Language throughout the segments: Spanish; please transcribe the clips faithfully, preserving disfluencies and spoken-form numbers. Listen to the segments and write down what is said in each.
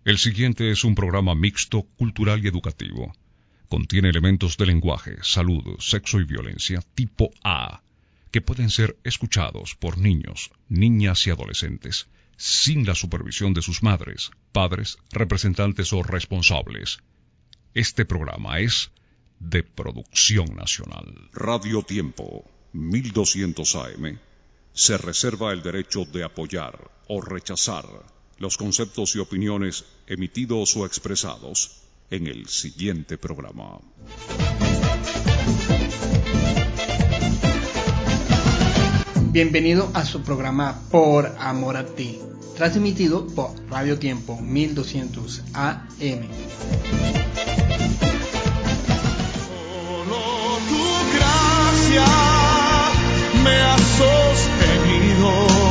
El siguiente es un programa mixto, cultural y educativo. Contiene elementos de lenguaje, salud, sexo y violencia tipo A, que pueden ser escuchados por niños, niñas y adolescentes, sin la supervisión de sus madres, padres, representantes o responsables. Este programa es de producción nacional. Radio Tiempo, mil doscientos A M, se reserva el derecho de apoyar o rechazar los conceptos y opiniones emitidos o expresados en el siguiente programa. Bienvenido a su programa Por Amor a Ti, transmitido por Radio Tiempo mil doscientos A M. Solo tu gracia me ha sostenido,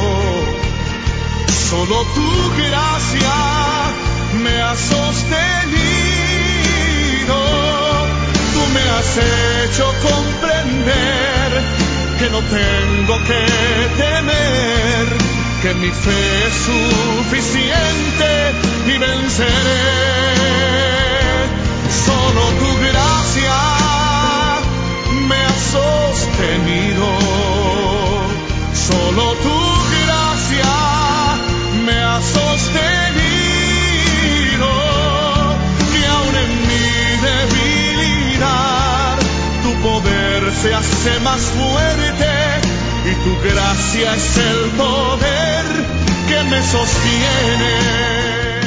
solo tu gracia me ha sostenido. Tú me has hecho comprender que no tengo que temer, que mi fe es suficiente y venceré. Solo tu gracia me ha sostenido, solo tu gracia me ha sostenido, que aun en mi debilidad tu poder se hace más fuerte y tu gracia es el poder que me sostiene.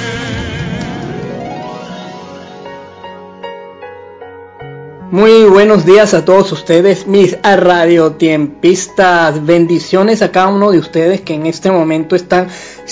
Muy buenos días a todos ustedes, mis radiotiempistas. Bendiciones a cada uno de ustedes que en este momento están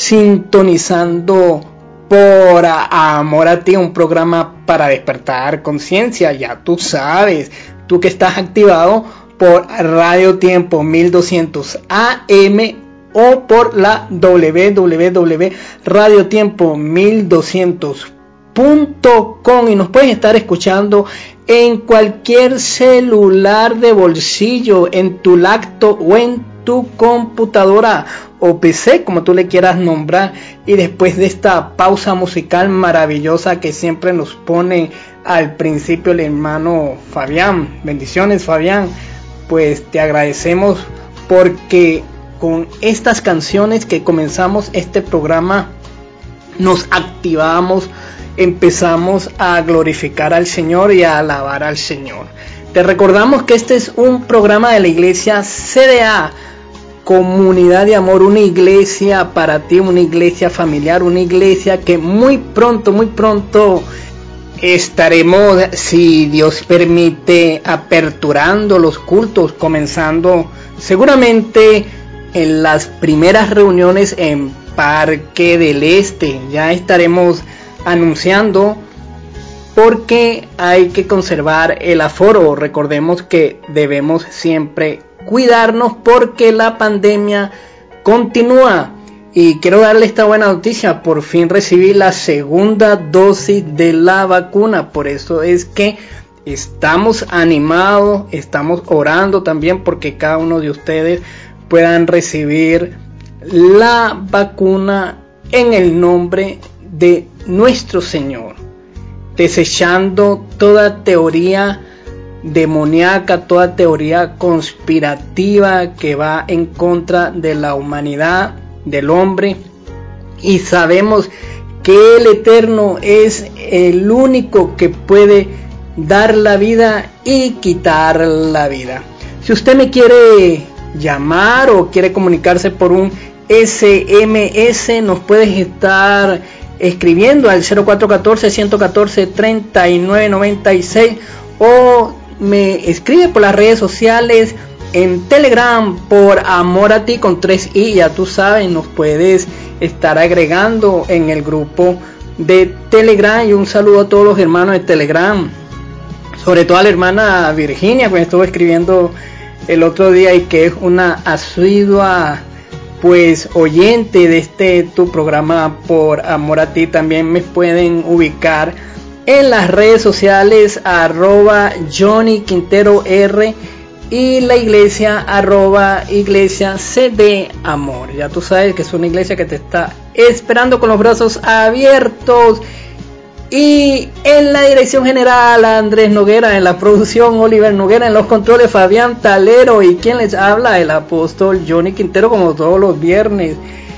sintonizando Por Amor a Ti, un programa para despertar conciencia. Ya tú sabes, tú que estás activado por Radio Tiempo mil doscientos A M o por la doble u doble u doble u punto radio tiempo mil doscientos punto com, y nos puedes estar escuchando en cualquier celular de bolsillo, en tu laptop o en tu computadora o P C, como tú le quieras nombrar. Y después de esta pausa musical maravillosa que siempre nos pone al principio el hermano Fabián, bendiciones Fabián, pues te agradecemos porque con estas canciones que comenzamos este programa nos activamos, empezamos a glorificar al Señor y a alabar al Señor. Te recordamos que este es un programa de la iglesia C D A, Comunidad de Amor, una iglesia para ti, una iglesia familiar, una iglesia que muy pronto, muy pronto estaremos, si Dios permite, aperturando los cultos, comenzando seguramente en las primeras reuniones en Parque del Este. Ya estaremos anunciando, porque hay que conservar el aforo. Recordemos que debemos siempre cuidarnos porque la pandemia continúa. Y quiero darle esta buena noticia: por fin recibí la segunda dosis de la vacuna. Por eso es que estamos animados, estamos orando también porque cada uno de ustedes puedan recibir la vacuna en el nombre de nuestro Señor, desechando toda teoría demoníaca, toda teoría conspirativa que va en contra de la humanidad, del hombre. Y sabemos que el Eterno es el único que puede dar la vida y quitar la vida. Si usted me quiere llamar o quiere comunicarse por un S M S, nos puedes estar escribiendo al cero cuatro uno cuatro, uno uno cuatro, tres nueve nueve seis, o me escribe por las redes sociales en Telegram por Amor a Ti con tres i. Ya tú sabes, nos puedes estar agregando en el grupo de Telegram. Y un saludo a todos los hermanos de Telegram, sobre todo a la hermana Virginia, que me estuvo escribiendo el otro día y que es una asidua pues oyente de este tu programa Por Amor a Ti. También me pueden ubicar en las redes sociales arroba Johnny Quintero R y la iglesia arroba iglesia C D Amor. Ya tú sabes que es una iglesia que te está esperando con los brazos abiertos. Y en la dirección general, Andrés Noguera; en la producción, Oliver Noguera; en los controles, Fabián Talero; y quien les habla, el apóstol Johnny Quintero, como todos los viernes.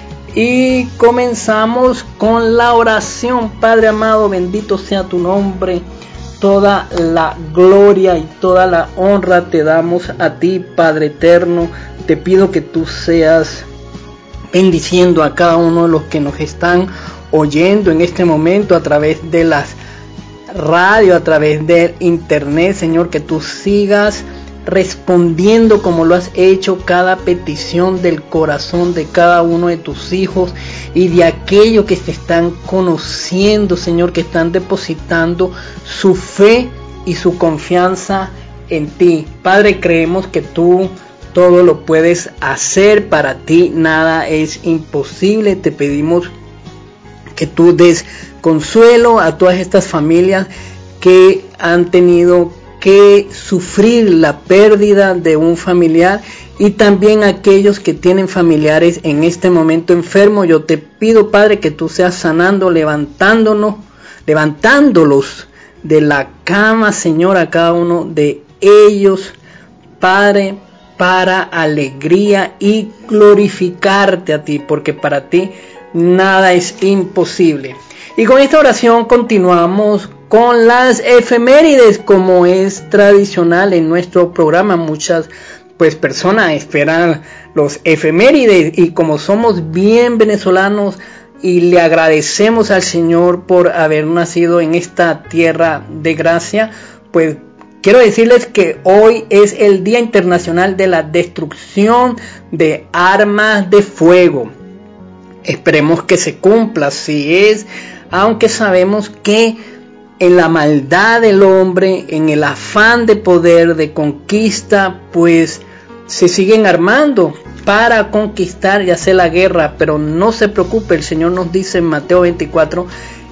Y comenzamos con la oración. Padre amado, bendito sea tu nombre. Toda la gloria y toda la honra te damos a ti, Padre eterno. Te pido que tú seas bendiciendo a cada uno de los que nos están oyendo en este momento a través de las radios, a través del internet, Señor, que tú sigas respondiendo como lo has hecho cada petición del corazón de cada uno de tus hijos y de aquellos que te están conociendo, Señor, que están depositando su fe y su confianza en ti. Padre, creemos que tú todo lo puedes hacer, para ti nada es imposible. Te pedimos que tú des consuelo a todas estas familias que han tenido que sufrir la pérdida de un familiar, y también aquellos que tienen familiares en este momento enfermos. Yo te pido, Padre, que tú seas sanando, levantándonos, levantándolos de la cama, Señor, a cada uno de ellos, Padre, para alegría y glorificarte a ti, porque para ti nada es imposible. Y con esta oración continuamos con las efemérides, como es tradicional en nuestro programa. Muchas pues personas esperan los efemérides, y como somos bien venezolanos y le agradecemos al Señor por haber nacido en esta tierra de gracia, pues quiero decirles que hoy es el Día Internacional de la Destrucción de Armas de Fuego. Esperemos que se cumpla, así es, aunque sabemos que en la maldad del hombre, en el afán de poder, de conquista, pues se siguen armando para conquistar y hacer la guerra. Pero no se preocupe, el Señor nos dice en Mateo veinticuatro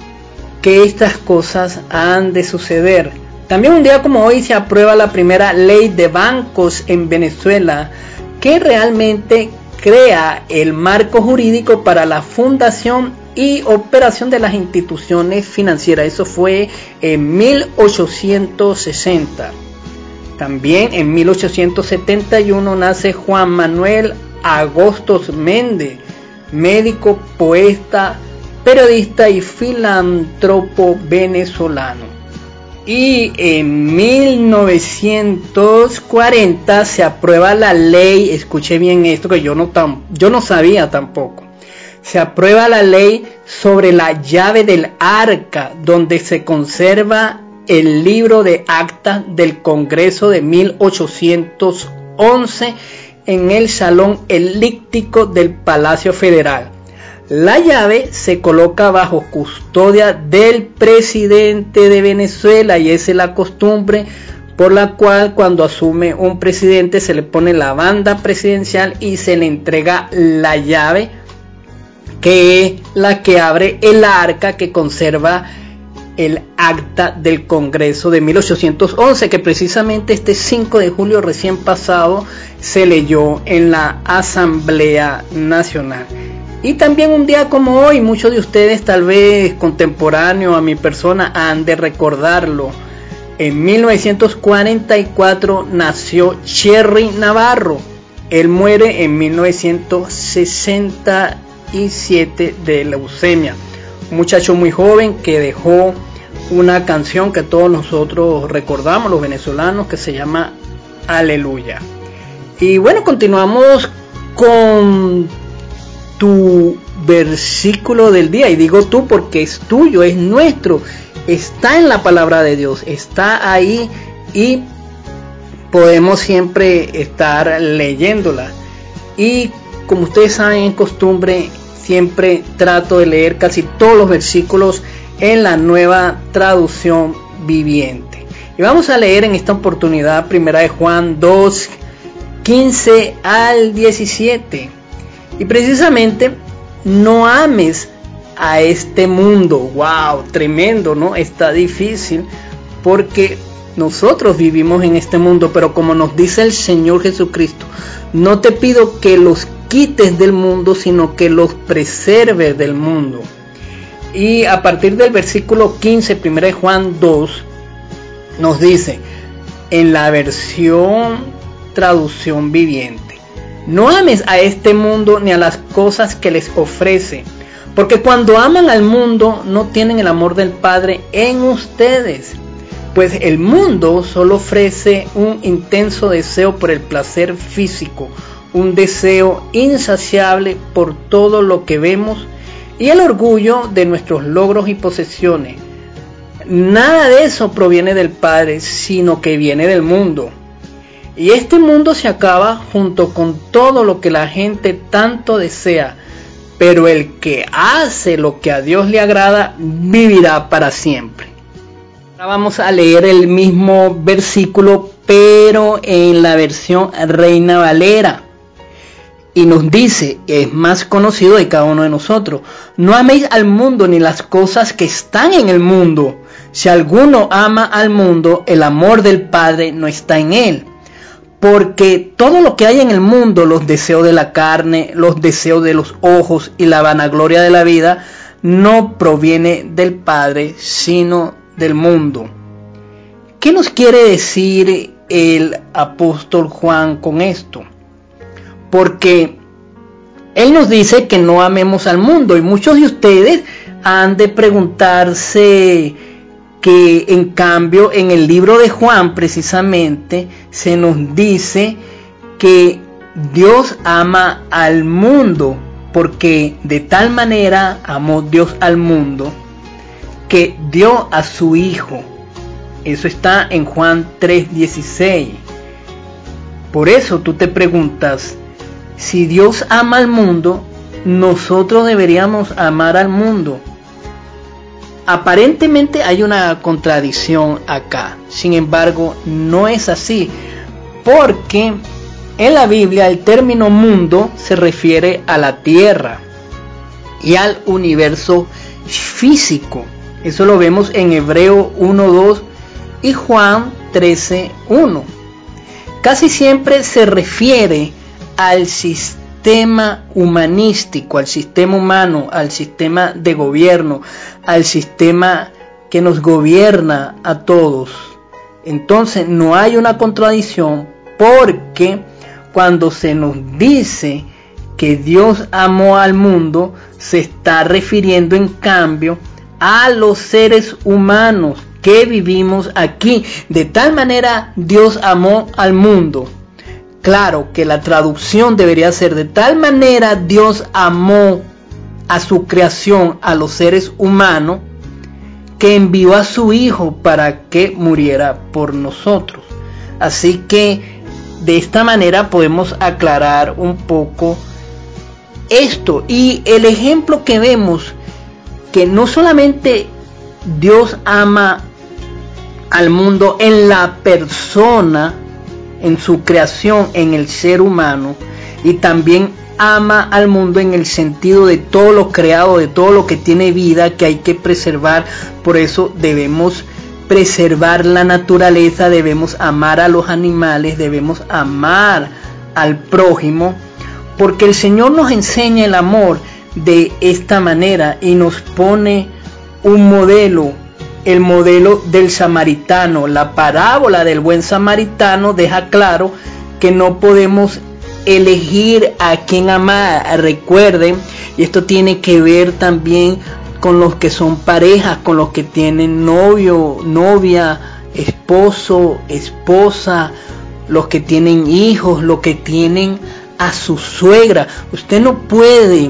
que estas cosas han de suceder. También un día como hoy se aprueba la primera ley de bancos en Venezuela, que realmente crea el marco jurídico para la fundación y operación de las instituciones financieras. Eso fue en mil ochocientos sesenta. También en mil ochocientos setenta y uno nace Juan Manuel Agostos Méndez, médico, poeta, periodista y filántropo venezolano. Y en mil novecientos cuarenta se aprueba la ley, escuché bien esto que yo no, tam, yo no sabía tampoco, se aprueba la ley sobre la llave del arca, donde se conserva el libro de actas del Congreso de mil ochocientos once en el Salón Elíptico del Palacio Federal. La llave se coloca bajo custodia del presidente de Venezuela, y esa es la costumbre por la cual cuando asume un presidente se le pone la banda presidencial y se le entrega la llave, que es la que abre el arca que conserva el acta del Congreso de mil ochocientos once, que precisamente este cinco de julio recién pasado se leyó en la Asamblea Nacional. Y también un día como hoy, muchos de ustedes tal vez contemporáneos a mi persona han de recordarlo. En mil novecientos cuarenta y cuatro nació Cherry Navarro. Él muere en mil novecientos sesenta y siete de leucemia. Un muchacho muy joven que dejó una canción que todos nosotros recordamos, los venezolanos, que se llama Aleluya. Y bueno, continuamos con tu versículo del día, y digo tú porque es tuyo, es nuestro, está en la palabra de Dios, está ahí y podemos siempre estar leyéndola. Y como ustedes saben, es costumbre, siempre trato de leer casi todos los versículos en la Nueva Traducción Viviente. Y vamos a leer en esta oportunidad primera de Juan dos, quince al diecisiete. Y precisamente, no ames a este mundo. Wow, tremendo, ¿no? Está difícil, porque nosotros vivimos en este mundo, pero como nos dice el Señor Jesucristo, no te pido que los quites del mundo, sino que los preserves del mundo. Y a partir del versículo quince, primera de Juan dos, nos dice, en la versión traducción viviente, no ames a este mundo ni a las cosas que les ofrece, porque cuando aman al mundo no tienen el amor del Padre en ustedes. Pues el mundo solo ofrece un intenso deseo por el placer físico, un deseo insaciable por todo lo que vemos y el orgullo de nuestros logros y posesiones. Nada de eso proviene del Padre, sino que viene del mundo. Y este mundo se acaba junto con todo lo que la gente tanto desea, pero el que hace lo que a Dios le agrada vivirá para siempre. Ahora vamos a leer el mismo versículo, pero en la versión Reina Valera. Y nos dice, es más conocido de cada uno de nosotros, no améis al mundo ni las cosas que están en el mundo. Si alguno ama al mundo, el amor del Padre no está en él. Porque todo lo que hay en el mundo, los deseos de la carne, los deseos de los ojos y la vanagloria de la vida, no proviene del Padre, sino del mundo. ¿Qué nos quiere decir el apóstol Juan con esto? Porque él nos dice que no amemos al mundo, y muchos de ustedes han de preguntarse que en cambio en el libro de Juan precisamente se nos dice que Dios ama al mundo, porque de tal manera amó Dios al mundo que dio a su Hijo. Eso está en Juan tres dieciséis. Por eso tú te preguntas, si Dios ama al mundo, nosotros deberíamos amar al mundo. Aparentemente hay una contradicción acá. Sin embargo, no es así, porque en la Biblia el término mundo se refiere a la tierra y al universo físico. Eso lo vemos en Hebreo uno dos y Juan trece uno. Casi siempre se refiere al sistema humanístico, al sistema humano, al sistema de gobierno, al sistema que nos gobierna a todos. Entonces no hay una contradicción, porque cuando se nos dice que Dios amó al mundo, se está refiriendo en cambio a los seres humanos que vivimos aquí. De tal manera Dios amó al mundo. Claro que la traducción debería ser: de tal manera Dios amó a su creación, a los seres humanos, que envió a su Hijo para que muriera por nosotros. Así que de esta manera podemos aclarar un poco esto. Y el ejemplo que vemos, que no solamente Dios ama al mundo en la persona, en su creación, en el ser humano, y también ama al mundo en el sentido de todo lo creado, de todo lo que tiene vida, que hay que preservar. Por eso debemos preservar la naturaleza, debemos amar a los animales, debemos amar al prójimo, porque el Señor nos enseña el amor de esta manera y nos pone un modelo, el modelo del samaritano. La parábola del buen samaritano deja claro que no podemos elegir a quién amar. Recuerden, y esto tiene que ver también con los que son parejas, con los que tienen novio, novia, esposo, esposa, los que tienen hijos, los que tienen a su suegra. Usted no puede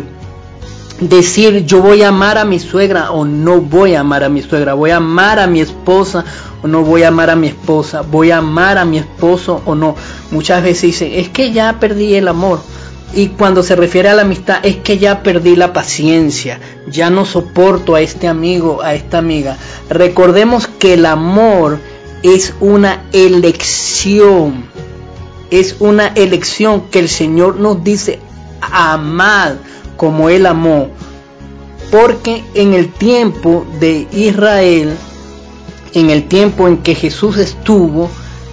decir: yo voy a amar a mi suegra o no voy a amar a mi suegra, voy a amar a mi esposa o no voy a amar a mi esposa, voy a amar a mi esposo o no. Muchas veces dicen: es que ya perdí el amor. Y cuando se refiere a la amistad, es que ya perdí la paciencia, ya no soporto a este amigo, a esta amiga. Recordemos que el amor es una elección, es una elección que el Señor nos dice: amad como Él amó. Porque en el tiempo de Israel en el tiempo en que Jesús estuvo,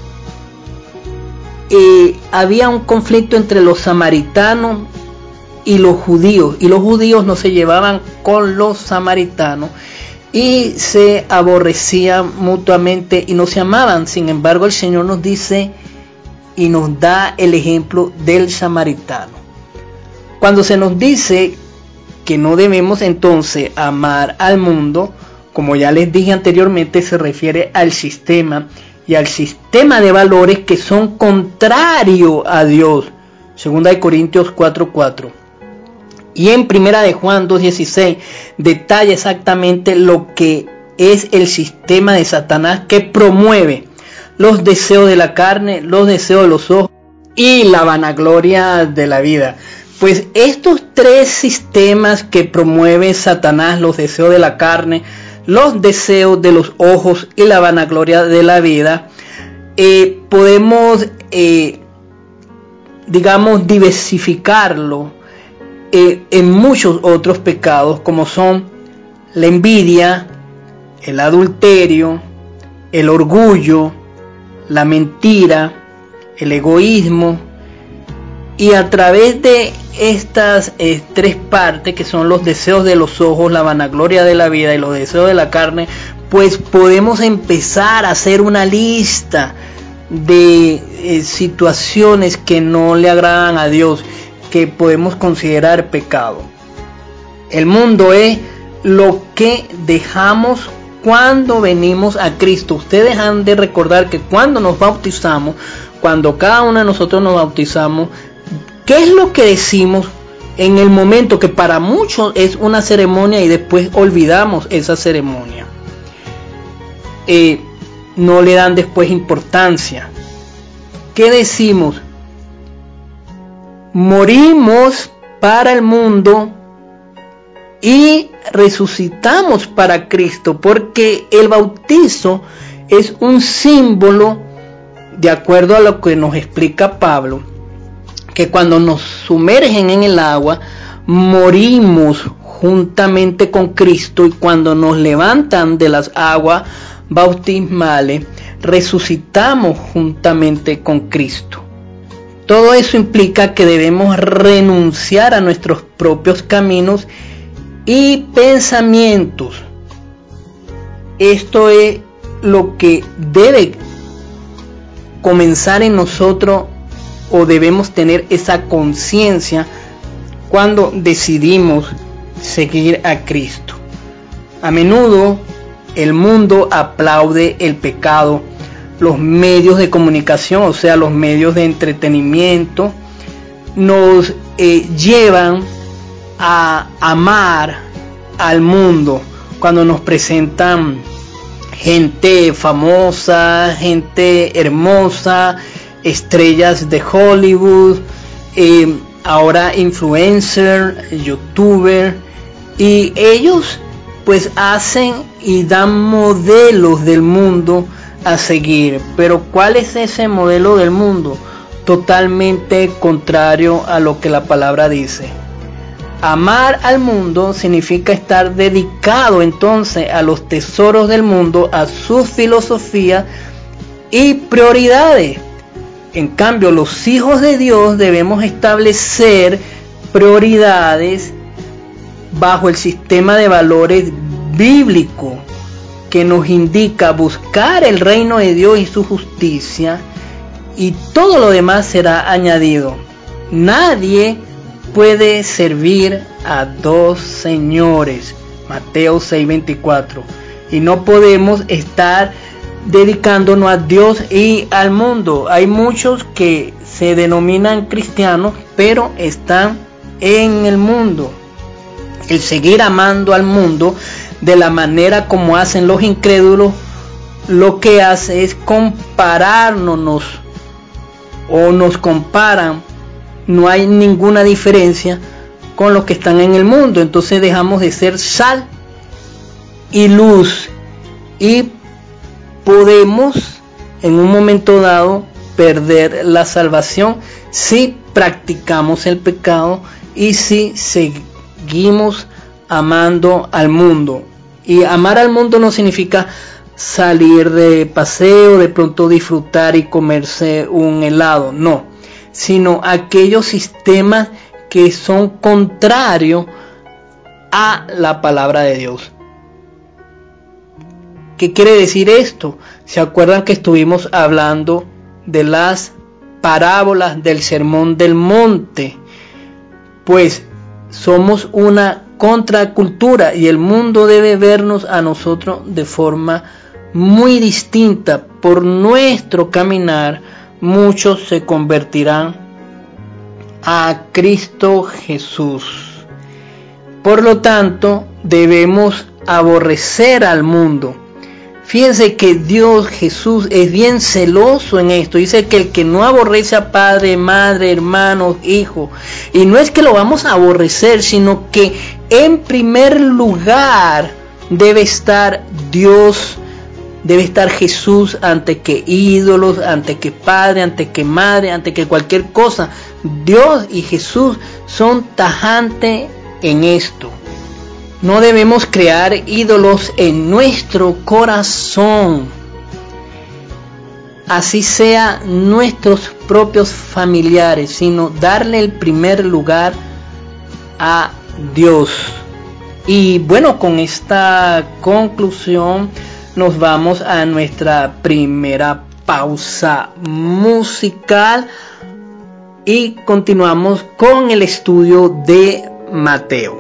eh, había un conflicto entre los samaritanos y los judíos, y los judíos no se llevaban con los samaritanos y se aborrecían mutuamente y no se amaban. Sin embargo, el Señor nos dice y nos da el ejemplo del samaritano. Cuando se nos dice que no debemos entonces amar al mundo, como ya les dije anteriormente, se refiere al sistema y al sistema de valores que son contrarios a Dios. Segunda de Corintios cuatro cuatro. Y en Primera de Juan dos dieciséis detalla exactamente lo que es el sistema de Satanás, que promueve los deseos de la carne, los deseos de los ojos y la vanagloria de la vida. Pues estos tres sistemas que promueve Satanás, los deseos de la carne, los deseos de los ojos y la vanagloria de la vida, eh, podemos, eh, digamos, diversificarlo eh, en muchos otros pecados, como son la envidia, el adulterio, el orgullo, la mentira, el egoísmo. Y a través de estas eh, tres partes, que son los deseos de los ojos, la vanagloria de la vida y los deseos de la carne, pues podemos empezar a hacer una lista de eh, situaciones que no le agradan a Dios, que podemos considerar pecado. El mundo es lo que dejamos cuando venimos a Cristo. Ustedes han de recordar que cuando nos bautizamos, cuando cada uno de nosotros nos bautizamos, ¿qué es lo que decimos en el momento que para muchos es una ceremonia y después olvidamos esa ceremonia? Eh, no le dan después importancia. ¿Qué decimos? Morimos para el mundo y resucitamos para Cristo, porque el bautizo es un símbolo, de acuerdo a lo que nos explica Pablo, que cuando nos sumergen en el agua, morimos juntamente con Cristo, y cuando nos levantan de las aguas bautismales, resucitamos juntamente con Cristo. Todo eso implica que debemos renunciar a nuestros propios caminos y pensamientos. Esto es lo que debe comenzar en nosotros, o debemos tener esa conciencia cuando decidimos seguir a Cristo. A menudo el mundo aplaude el pecado. Los medios de comunicación, o sea, los medios de entretenimiento, nos eh, llevan a amar al mundo. Cuando nos presentan gente famosa, gente hermosa, estrellas de Hollywood, eh, ahora influencer, youtuber, y ellos pues hacen y dan modelos del mundo a seguir. Pero ¿cuál es ese modelo del mundo? Totalmente contrario a lo que la palabra dice. Amar al mundo significa estar dedicado entonces a los tesoros del mundo, a su filosofía y prioridades. En cambio, los hijos de Dios debemos establecer prioridades bajo el sistema de valores bíblico, que nos indica buscar el reino de Dios y su justicia, y todo lo demás será añadido. Nadie puede servir a dos señores, Mateo seis veinticuatro, y no podemos estar dedicándonos a Dios y al mundo. Hay muchos que se denominan cristianos, pero están en el mundo. El seguir amando al mundo de la manera como hacen los incrédulos, lo que hace es compararnos, o nos comparan. No hay ninguna diferencia con los que están en el mundo. Entonces dejamos de ser sal y luz, y podemos en un momento dado perder la salvación si practicamos el pecado y si seguimos amando al mundo. Y amar al mundo no significa salir de paseo, de pronto disfrutar y comerse un helado, no, sino aquellos sistemas que son contrarios a la palabra de Dios. ¿Qué quiere decir esto? ¿Se acuerdan que estuvimos hablando de las parábolas del Sermón del Monte? Pues somos una contracultura y el mundo debe vernos a nosotros de forma muy distinta. Por nuestro caminar, muchos se convertirán a Cristo Jesús. Por lo tanto, debemos aborrecer al mundo. Fíjense que Dios, Jesús, es bien celoso en esto. Dice que el que no aborrece a padre, madre, hermanos, hijos, y no es que lo vamos a aborrecer, sino que en primer lugar debe estar Dios, debe estar Jesús ante que ídolos, ante que padre, ante que madre, ante que cualquier cosa. Dios y Jesús son tajantes en esto. No debemos crear ídolos en nuestro corazón, así sea nuestros propios familiares, sino darle el primer lugar a Dios. Y bueno, con esta conclusión nos vamos a nuestra primera pausa musical y continuamos con el estudio de Mateo.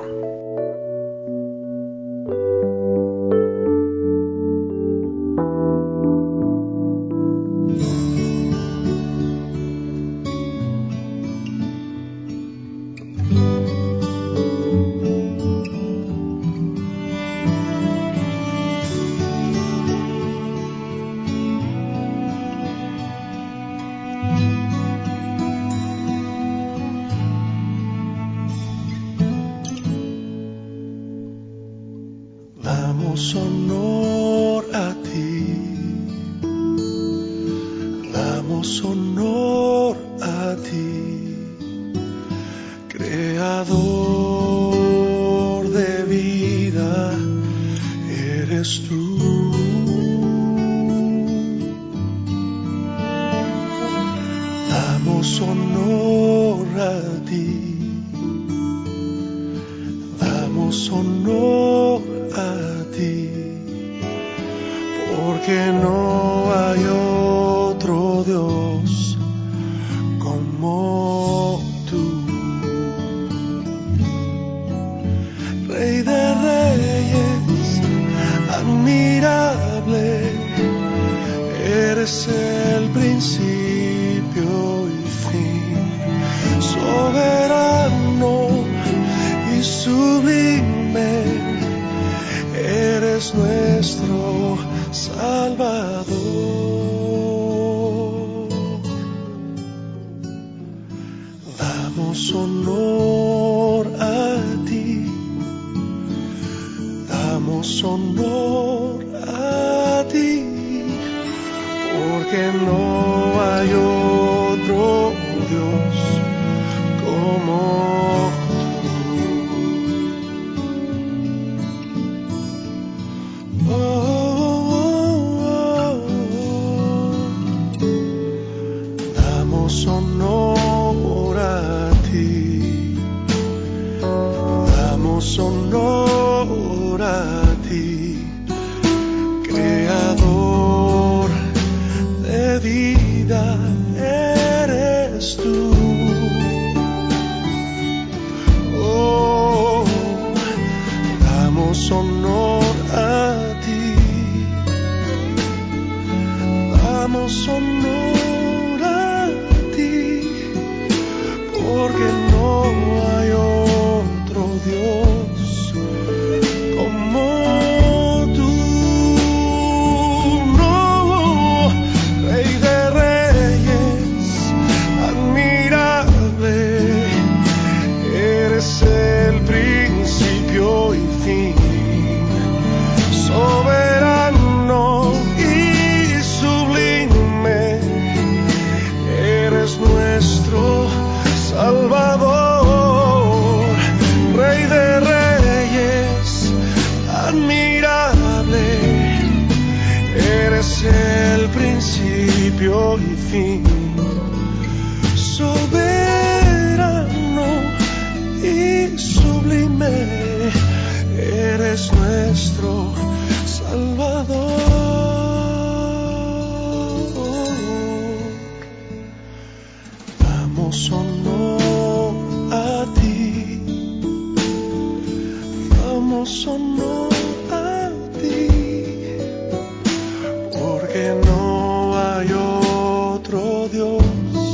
Damos honor a ti, damos honor a ti, creador de vida, eres tú. Damos honor a ti, damos honor a ti, porque no hay otro Dios como tú. Rey de reyes, admirable, eres el principio y fin, soberano y sublime, eres nuestro Salvador. Damos honor a ti, damos honor a ti, porque no hay otro Dios como honor a ti, damos honor a ti, creador de vida, eres tú. Oh, damos honor a ti, damos honor, porque no hay otro Dios como tú. No, Rey de reyes, admirable, eres el principio y fin, soberano y sublime, eres nuestro Salvador. Rey de reyes, admirable, principio y fin, soberano y sublime, eres nuestro Salvador. Damos honor a ti, damos honor a ti, porque no hay otro Dios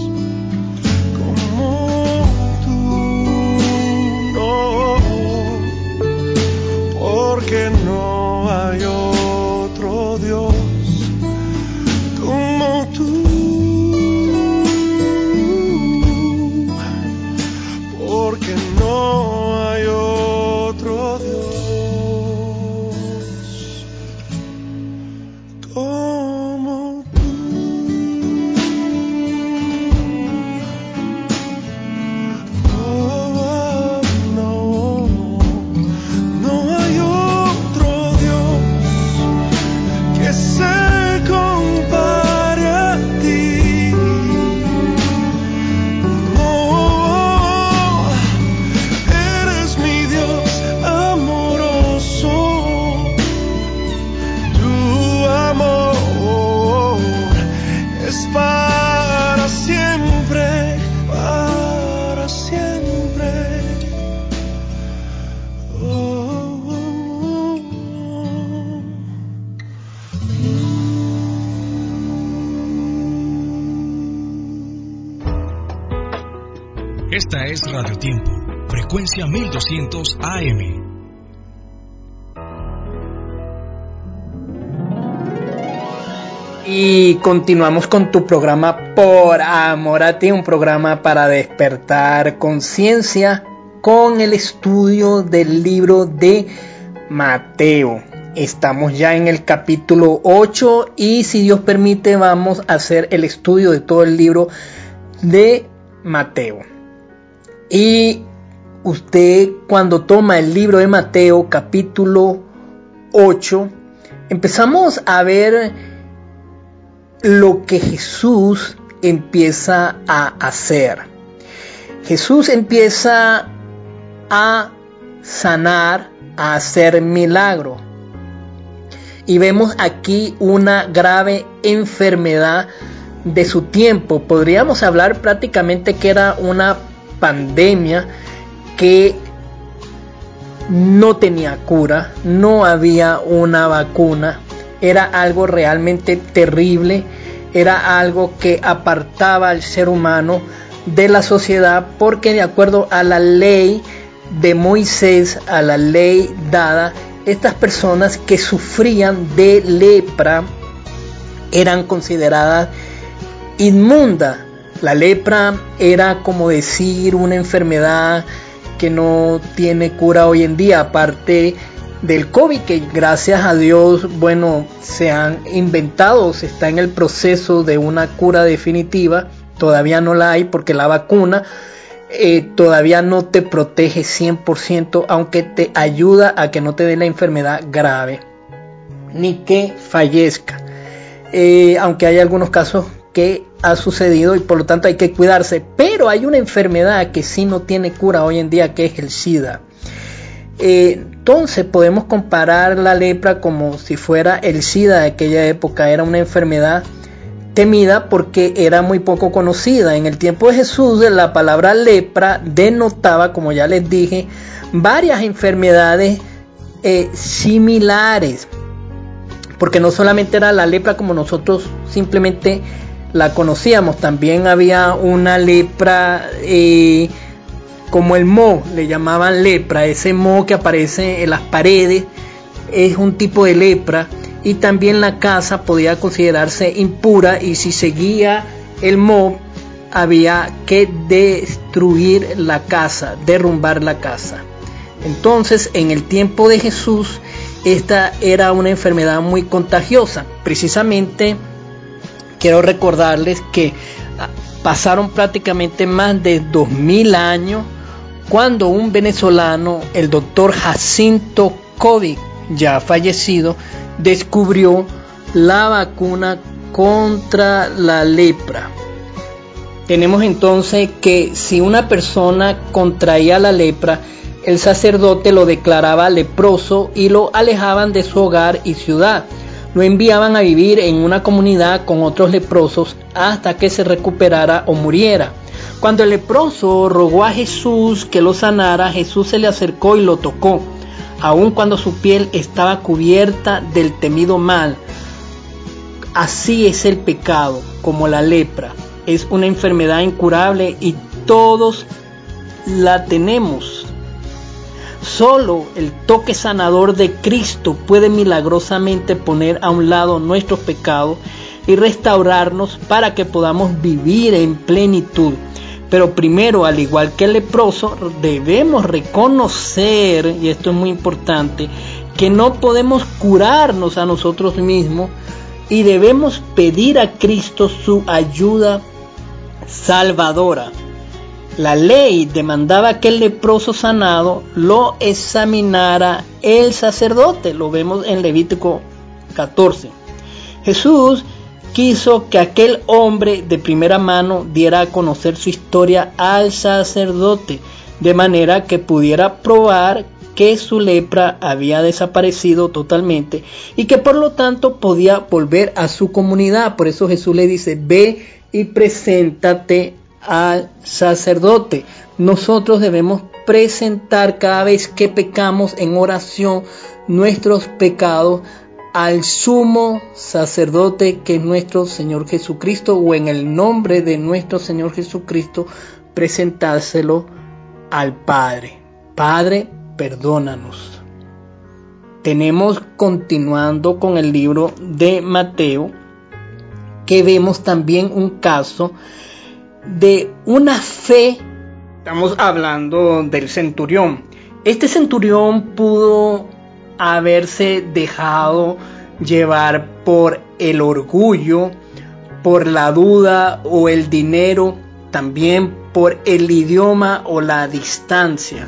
como tú, no, porque no hay otro Dios como tú, porque no hay otro Dios como tú. Oh, no, no hay otro Dios que se compare a ti. No, eres mi Dios amoroso. Tu amor es para siempre, para siempre. Oh, oh, oh. Esta es Radio Tiempo, frecuencia mil doscientos A M. Y continuamos con tu programa Por Amor a Ti, un programa para despertar conciencia con el estudio del libro de Mateo. Estamos ya en el capítulo ocho y si Dios permite vamos a hacer el estudio de todo el libro de Mateo. Y usted cuando toma el libro de Mateo capítulo ocho, empezamos a ver lo que Jesús empieza a hacer. Jesús empieza a sanar, a hacer milagros. Y vemos aquí una grave enfermedad de su tiempo. Podríamos hablar prácticamente que era una pandemia que no tenía cura, no había una vacuna. Era algo realmente terrible, era algo que apartaba al ser humano de la sociedad, porque de acuerdo a la ley de Moisés, a la ley dada, estas personas que sufrían de lepra eran consideradas inmundas. La lepra era como decir una enfermedad que no tiene cura hoy en día, aparte del COVID, que gracias a Dios, bueno, se han inventado, se está en el proceso de una cura definitiva. Todavía no la hay porque la vacuna eh, todavía no te protege cien por ciento, aunque te ayuda a que no te dé la enfermedad grave ni que fallezca, eh, aunque hay algunos casos que ha sucedido y por lo tanto hay que cuidarse. Pero hay una enfermedad que sí no tiene cura hoy en día, que es el SIDA. Eh, entonces podemos comparar la lepra como si fuera el SIDA de aquella época. Era una enfermedad temida porque era muy poco conocida. En el tiempo de Jesús la palabra lepra denotaba, como ya les dije, varias enfermedades eh, similares, porque no solamente era la lepra como nosotros simplemente la conocíamos, también había una lepra eh, como el moho, le llamaban lepra. Ese moho que aparece en las paredes es un tipo de lepra, y también la casa podía considerarse impura, y si seguía el moho había que destruir la casa, derrumbar la casa. Entonces, en el tiempo de Jesús, esta era una enfermedad muy contagiosa. Precisamente quiero recordarles que pasaron prácticamente más de dos mil años cuando un venezolano, el doctor Jacinto Códic, ya fallecido, descubrió la vacuna contra la lepra. Tenemos entonces que si una persona contraía la lepra, el sacerdote lo declaraba leproso y lo alejaban de su hogar y ciudad. Lo enviaban a vivir en una comunidad con otros leprosos hasta que se recuperara o muriera. Cuando el leproso rogó a Jesús que lo sanara, Jesús se le acercó y lo tocó, aun cuando su piel estaba cubierta del temido mal. Así es el pecado, como la lepra. Es una enfermedad incurable y todos la tenemos. Solo el toque sanador de Cristo puede milagrosamente poner a un lado nuestros pecados y restaurarnos para que podamos vivir en plenitud. Pero primero, al igual que el leproso, debemos reconocer, y esto es muy importante, que no podemos curarnos a nosotros mismos y debemos pedir a Cristo su ayuda salvadora. La ley demandaba que el leproso sanado lo examinara el sacerdote. Lo vemos en Levítico catorce. Jesús quiso que aquel hombre de primera mano diera a conocer su historia al sacerdote, de manera que pudiera probar que su lepra había desaparecido totalmente y que por lo tanto podía volver a su comunidad. Por eso Jesús le dice: ve y preséntate al sacerdote. Nosotros debemos presentar cada vez que pecamos en oración nuestros pecados al sumo sacerdote, que es nuestro Señor Jesucristo, o en el nombre de nuestro Señor Jesucristo presentárselo al Padre. Padre, perdónanos. Tenemos, continuando con el libro de Mateo, que vemos también un caso de una fe. Estamos hablando del centurión. Este centurión pudo haberse dejado llevar por el orgullo, por la duda o el dinero, también por el idioma o la distancia.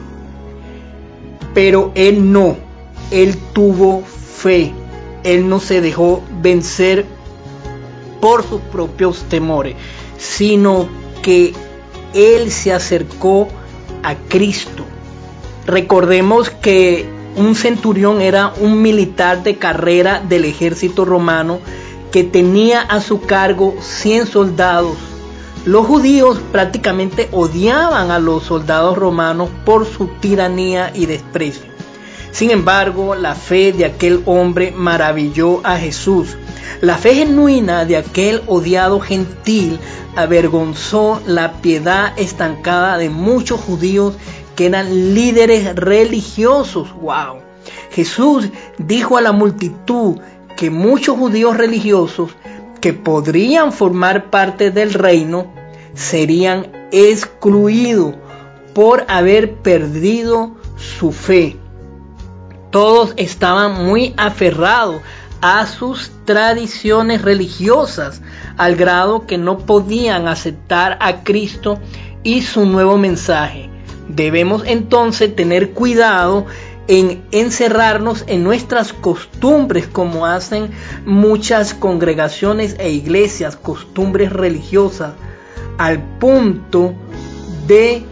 Pero él no, él tuvo fe, él no se dejó vencer por sus propios temores, sino que él se acercó a Cristo. Recordemos que un centurión era un militar de carrera del ejército romano que tenía a su cargo cien soldados. Los judíos prácticamente odiaban a los soldados romanos por su tiranía y desprecio. Sin embargo, la fe de aquel hombre maravilló a Jesús. La fe genuina de aquel odiado gentil avergonzó la piedad estancada de muchos judíos que eran líderes religiosos. ¡Wow! Jesús dijo a la multitud que muchos judíos religiosos que podrían formar parte del reino serían excluidos por haber perdido su fe. Todos estaban muy aferrados a sus tradiciones religiosas, al grado que no podían aceptar a Cristo y su nuevo mensaje. Debemos entonces tener cuidado en encerrarnos en nuestras costumbres, como hacen muchas congregaciones e iglesias, costumbres religiosas, al punto de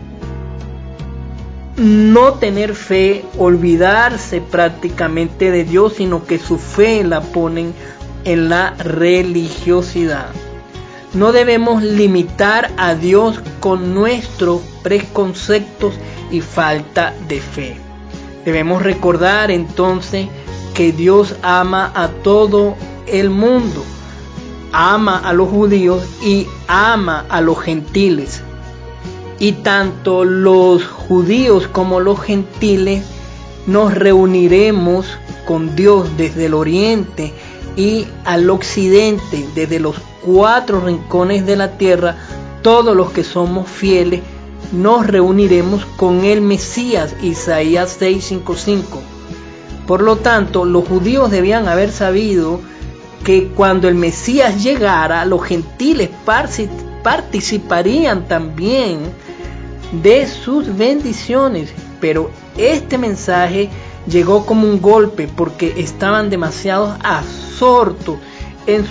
no tener fe, olvidarse prácticamente de Dios, sino que su fe la ponen en la religiosidad. No debemos limitar a Dios con nuestros preconceptos y falta de fe. Debemos recordar entonces que Dios ama a todo el mundo, ama a los judíos y ama a los gentiles. Y tanto los judíos como los gentiles nos reuniremos con Dios desde el oriente y al occidente, desde los cuatro rincones de la tierra. Todos los que somos fieles nos reuniremos con el Mesías. Isaías seis, cinco, cinco. Por lo tanto, los judíos debían haber sabido que cuando el Mesías llegara, los gentiles participarían también de sus bendiciones. Pero este mensaje llegó como un golpe, porque estaban demasiado absortos en sus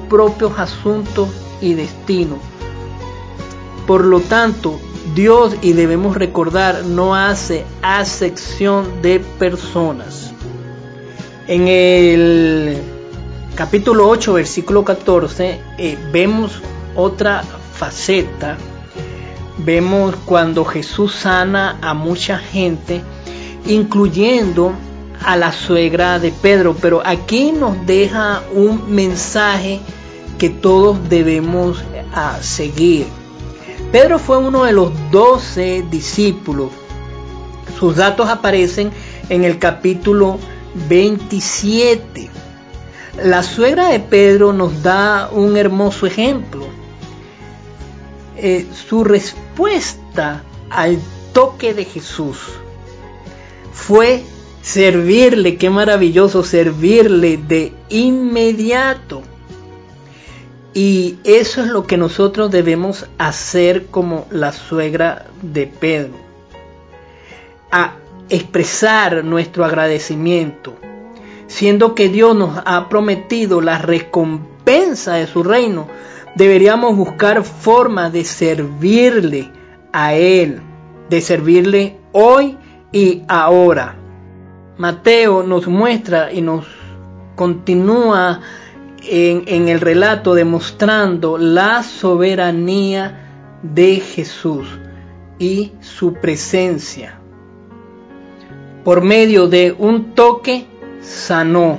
propios asuntos y destinos. Por lo tanto, Dios, y debemos recordar, no hace acepción de personas. En el capítulo ocho, versículo catorce, eh, vemos otra faceta. Vemos cuando Jesús sana a mucha gente, incluyendo a la suegra de Pedro, pero aquí nos deja un mensaje que todos debemos uh, seguir. Pedro fue uno de los doce discípulos. Sus datos aparecen en el capítulo veintisiete. La suegra de Pedro nos da un hermoso ejemplo. Eh, su respuesta al toque de Jesús fue servirle. Qué maravilloso, servirle de inmediato. Y eso es lo que nosotros debemos hacer como la suegra de Pedro. A expresar nuestro agradecimiento, siendo que Dios nos ha prometido la recompensa de su reino. Deberíamos buscar formas de servirle a Él, de servirle hoy y ahora. Mateo nos muestra y nos continúa en, en el relato demostrando la soberanía de Jesús y su presencia. Por medio de un toque sanó,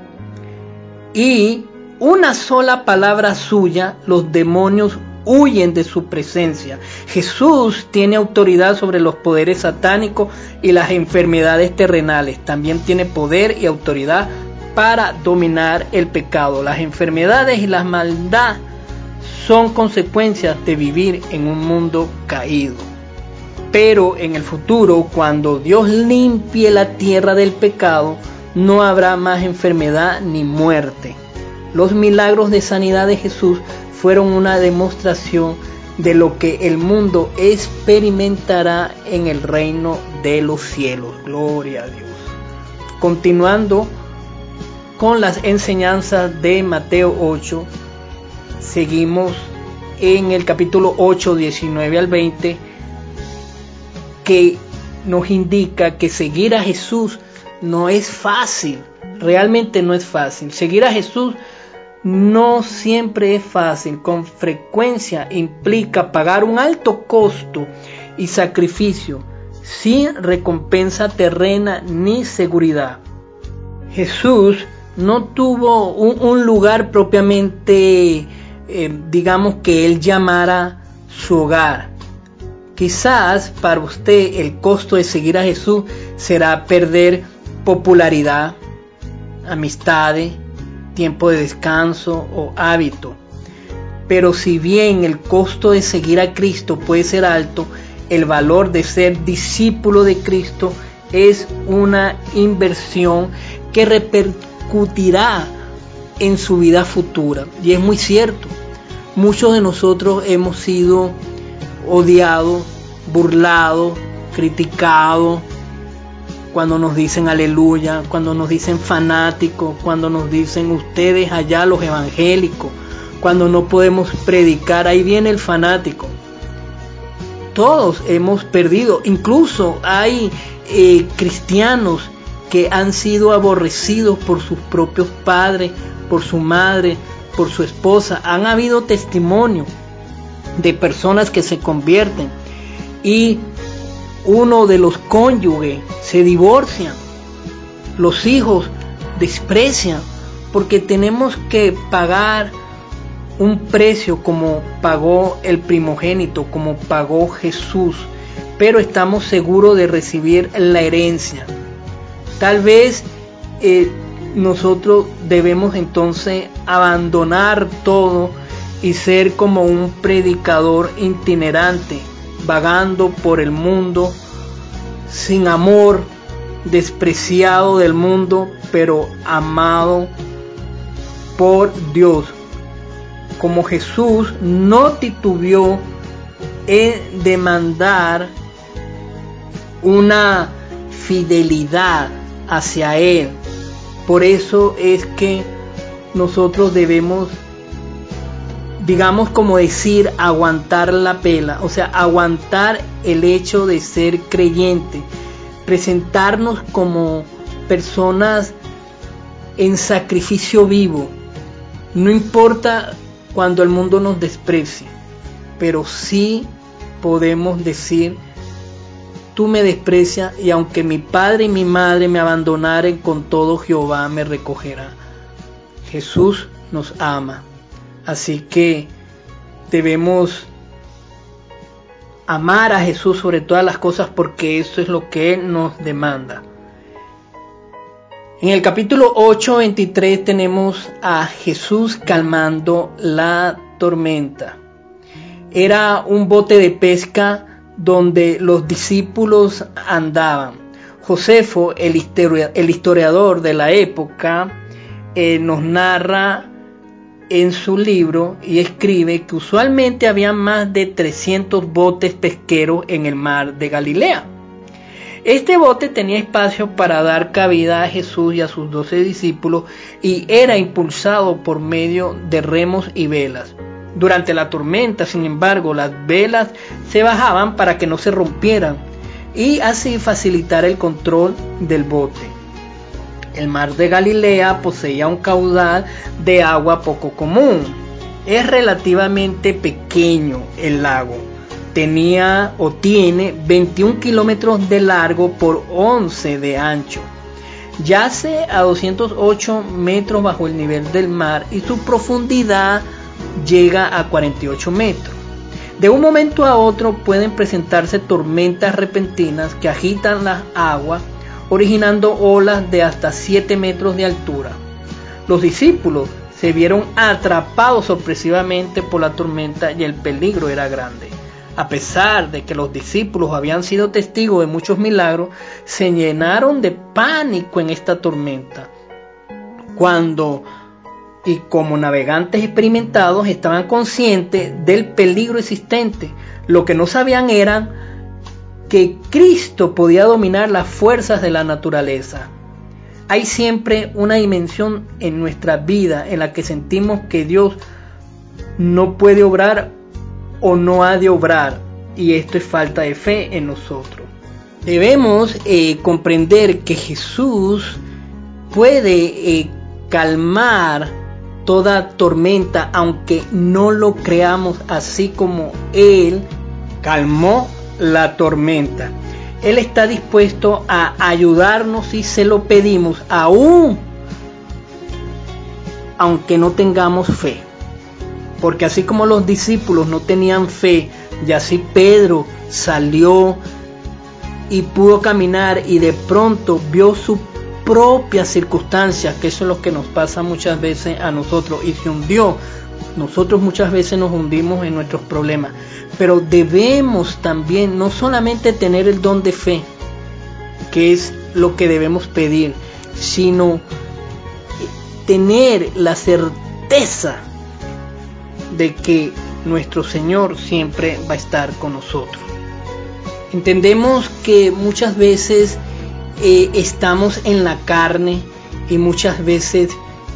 y una sola palabra suya, los demonios huyen de su presencia. Jesús tiene autoridad sobre los poderes satánicos y las enfermedades terrenales. También tiene poder y autoridad para dominar el pecado. Las enfermedades y la maldad son consecuencias de vivir en un mundo caído. Pero en el futuro, cuando Dios limpie la tierra del pecado, no habrá más enfermedad ni muerte. Los milagros de sanidad de Jesús fueron una demostración de lo que el mundo experimentará en el reino de los cielos. Gloria a Dios. Continuando con las enseñanzas de Mateo ocho, seguimos en el capítulo ocho, diecinueve al veinte, que nos indica que seguir a Jesús no es fácil. Realmente no es fácil. Seguir a Jesús no siempre es fácil. Con frecuencia implica pagar un alto costo y sacrificio, sin recompensa terrena ni seguridad. Jesús no tuvo un, un lugar propiamente, eh, digamos, que él llamara su hogar. Quizás para usted el costo de seguir a Jesús será perder popularidad, amistades, tiempo de descanso o hábito. Pero si bien el costo de seguir a Cristo puede ser alto, el valor de ser discípulo de Cristo es una inversión que repercutirá en su vida futura. Y es muy cierto, muchos de nosotros hemos sido odiados, burlados, criticados, cuando nos dicen aleluya, cuando nos dicen fanáticos, cuando nos dicen ustedes allá los evangélicos, cuando no podemos predicar, ahí viene el fanático. Todos hemos perdido, incluso hay eh, cristianos que han sido aborrecidos por sus propios padres, por su madre, por su esposa. Han habido testimonios de personas que se convierten y uno de los cónyuges se divorcian, los hijos desprecian, porque tenemos que pagar un precio como pagó el primogénito, como pagó Jesús, pero estamos seguros de recibir la herencia. Tal vez eh, nosotros debemos entonces abandonar todo y ser como un predicador itinerante, vagando por el mundo, sin amor, despreciado del mundo, pero amado por Dios. Como Jesús no titubeó en demandar una fidelidad hacia Él. Por eso es que nosotros debemos digamos como decir, aguantar la pela, o sea, aguantar el hecho de ser creyente, presentarnos como personas en sacrificio vivo. No importa cuando el mundo nos desprecie, pero sí podemos decir: tú me desprecias, y aunque mi padre y mi madre me abandonaren, con todo Jehová me recogerá. Jesús nos ama, así que debemos amar a Jesús sobre todas las cosas, porque eso es lo que Él nos demanda. En el capítulo ocho, veintitrés tenemos a Jesús calmando la tormenta. Era un bote de pesca donde los discípulos andaban. Josefo, el historiador de la época, eh, nos narra en su libro y escribe que usualmente había más de trescientos botes pesqueros en el mar de Galilea. Este bote tenía espacio para dar cabida a Jesús y a sus doce discípulos, y era impulsado por medio de remos y velas. Durante la tormenta, sin embargo, las velas se bajaban para que no se rompieran y así facilitar el control del bote. El mar de Galilea poseía un caudal de agua poco común. Es relativamente pequeño el lago. Tenía o tiene veintiún kilómetros de largo por once de ancho. Yace a doscientos ocho metros bajo el nivel del mar y su profundidad llega a cuarenta y ocho metros. De un momento a otro pueden presentarse tormentas repentinas que agitan las aguas, originando olas de hasta siete metros de altura. Los discípulos se vieron atrapados sorpresivamente por la tormenta y el peligro era grande. A pesar de que los discípulos habían sido testigos de muchos milagros, se llenaron de pánico en esta tormenta. Cuando y como navegantes experimentados estaban conscientes del peligro existente, lo que no sabían era que Cristo podía dominar las fuerzas de la naturaleza. Hay siempre una dimensión en nuestra vida en la que sentimos que Dios no puede obrar o no ha de obrar, y esto es falta de fe en nosotros. Debemos eh, comprender que Jesús puede eh, calmar toda tormenta, aunque no lo creamos, así como Él calmó la tormenta. Él está dispuesto a ayudarnos si se lo pedimos, aún aunque no tengamos fe. Porque así como los discípulos no tenían fe, y así Pedro salió y pudo caminar y de pronto vio su propias circunstancias, que eso es lo que nos pasa muchas veces a nosotros, y se hundió. Nosotros muchas veces nos hundimos en nuestros problemas, pero debemos también no solamente tener el don de fe, que es lo que debemos pedir, sino tener la certeza de que nuestro Señor siempre va a estar con nosotros. Entendemos que muchas veces eh, estamos en la carne y muchas veces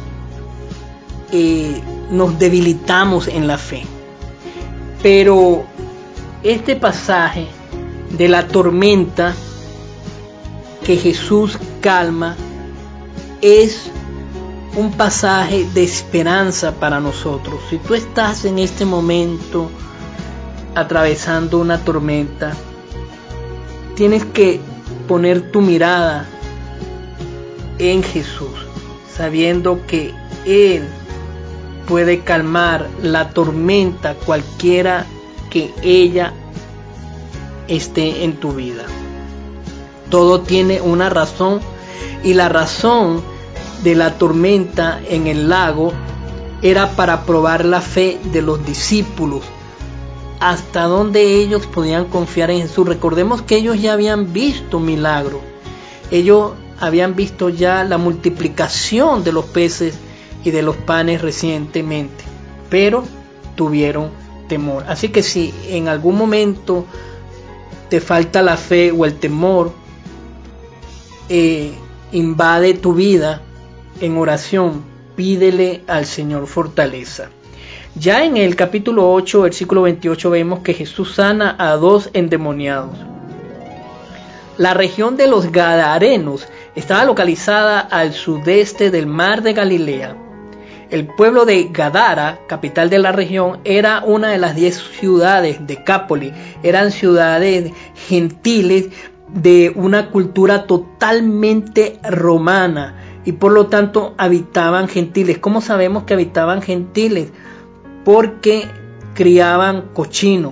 eh, nos debilitamos en la fe. Pero este pasaje de la tormenta que Jesús calma es un pasaje de esperanza para nosotros. Si tú estás en este momento atravesando una tormenta, tienes que poner tu mirada en Jesús, sabiendo que Él puede calmar la tormenta cualquiera que ella esté en tu vida. Todo tiene una razón, y la razón de la tormenta en el lago era para probar la fe de los discípulos, hasta donde ellos podían confiar en Jesús. Recordemos que ellos ya habían visto milagros, ellos habían visto ya la multiplicación de los peces y de los panes recientemente, pero tuvieron temor. Así que si en algún momento te falta la fe o el temor eh, invade tu vida, en oración pídele al Señor fortaleza. Ya en el capítulo ocho, versículo veintiocho, vemos que Jesús sana a dos endemoniados. La región de los Gadarenos estaba localizada al sudeste del mar de Galilea. El pueblo de Gadara, capital de la región, era una de las diez ciudades de Decápolis. Eran ciudades gentiles de una cultura totalmente romana y por lo tanto habitaban gentiles. ¿Cómo sabemos que habitaban gentiles? Porque criaban cochinos.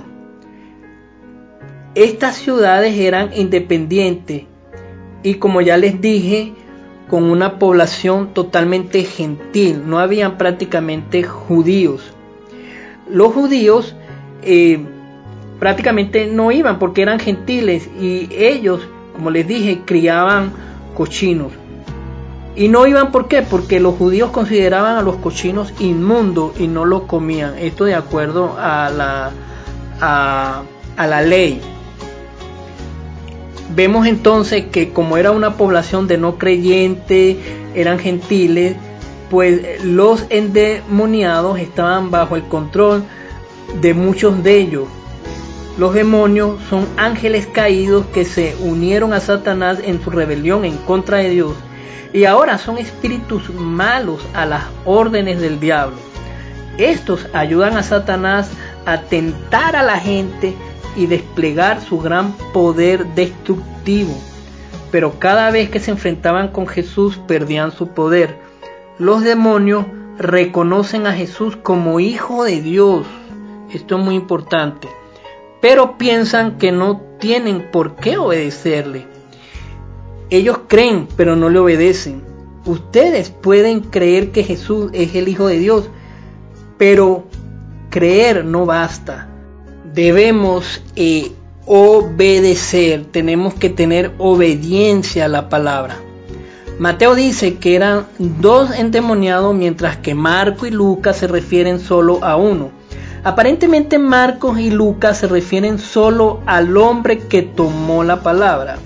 Estas ciudades eran independientes y, como ya les dije, con una población totalmente gentil. No habían prácticamente judíos. Los judíos eh, prácticamente no iban porque eran gentiles y ellos, como les dije, criaban cochinos. Y no iban, ¿por qué? Porque los judíos consideraban a los cochinos inmundos y no los comían. Esto de acuerdo a la, a, a la ley. Vemos entonces que como era una población de no creyentes, eran gentiles, pues los endemoniados estaban bajo el control de muchos de ellos. Los demonios son ángeles caídos que se unieron a Satanás en su rebelión en contra de Dios y ahora son espíritus malos a las órdenes del diablo. Estos ayudan a Satanás a tentar a la gente y desplegar su gran poder destructivo. Pero cada vez que se enfrentaban con Jesús perdían su poder. Los demonios reconocen a Jesús como Hijo de Dios. Esto es muy importante. Pero piensan que no tienen por qué obedecerle. Ellos creen, pero no le obedecen. Ustedes pueden creer que Jesús es el Hijo de Dios, pero creer no basta. Debemos eh, obedecer, tenemos que tener obediencia a la palabra. Mateo dice que eran dos endemoniados, mientras que Marcos y Lucas se refieren solo a uno. Aparentemente Marcos y Lucas se refieren solo al hombre que tomó la palabra.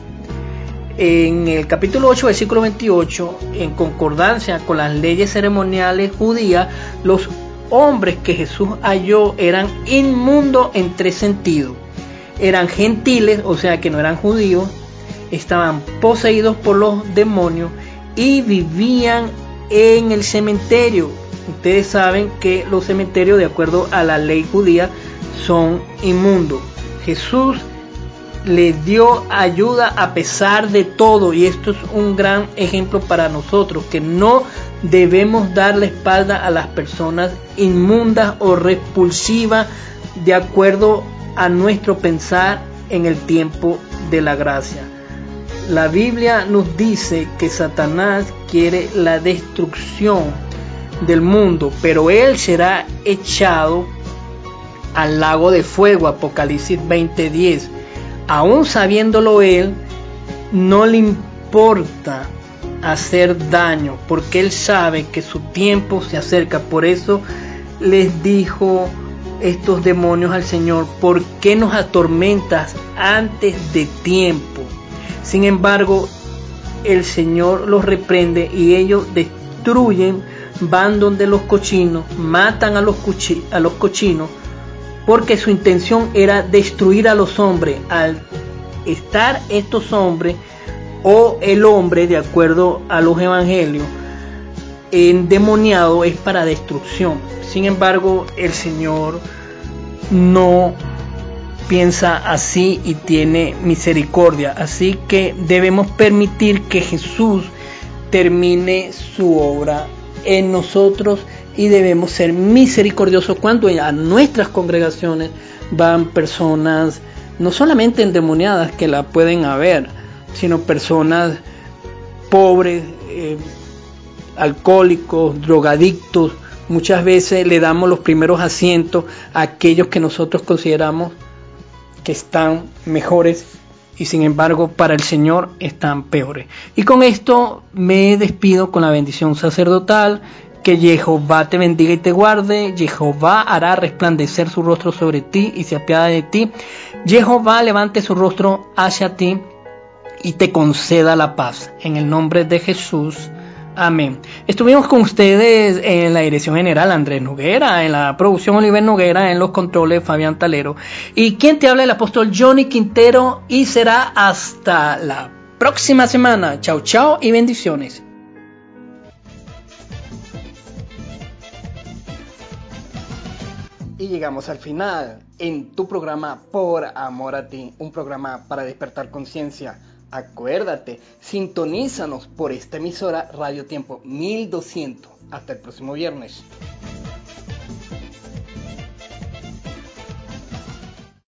En el capítulo ocho, versículo veintiocho, en concordancia con las leyes ceremoniales judías, los hombres que Jesús halló eran inmundos en tres sentidos. Eran gentiles, o sea que no eran judíos, estaban poseídos por los demonios y vivían en el cementerio. Ustedes saben que los cementerios, de acuerdo a la ley judía, son inmundos. Jesús les dio ayuda a pesar de todo, y esto es un gran ejemplo para nosotros, que no debemos dar la espalda a las personas inmundas o repulsivas de acuerdo a nuestro pensar en el tiempo de la gracia. La Biblia nos dice que Satanás quiere la destrucción del mundo, pero él será echado al lago de fuego, Apocalipsis veinte diez. Aún sabiéndolo él, no le importa hacer daño, porque él sabe que su tiempo se acerca. Por eso les dijo estos demonios al Señor: ¿por qué nos atormentas antes de tiempo? Sin embargo, el Señor los reprende y ellos destruyen, van donde los cochinos, matan a los, cuchi- a los cochinos, porque su intención era destruir a los hombres. Al estar estos hombres, o el hombre, de acuerdo a los evangelios, endemoniado, es para destrucción. Sin embargo, el Señor no piensa así y tiene misericordia. Así que debemos permitir que Jesús termine su obra en nosotros y debemos ser misericordiosos cuando a nuestras congregaciones van personas no solamente endemoniadas, que la pueden haber, sino personas pobres, eh, alcohólicos, drogadictos. Muchas veces le damos los primeros asientos a aquellos que nosotros consideramos que están mejores y sin embargo para el Señor están peores. Y con esto me despido con la bendición sacerdotal. Que Jehová te bendiga y te guarde. Jehová hará resplandecer su rostro sobre ti y se apiada de ti. Jehová levante su rostro hacia ti y te conceda la paz. En el nombre de Jesús. Amén. Estuvimos con ustedes en la dirección general Andrés Noguera, en la producción Oliver Noguera, en los controles Fabián Talero. Y quien te habla el apóstol Johnny Quintero, y será hasta la próxima semana. Chao, chao y bendiciones. Y llegamos al final en tu programa Por Amor a Ti, un programa para despertar conciencia. Acuérdate, sintonízanos por esta emisora Radio Tiempo mil doscientos. Hasta el próximo viernes.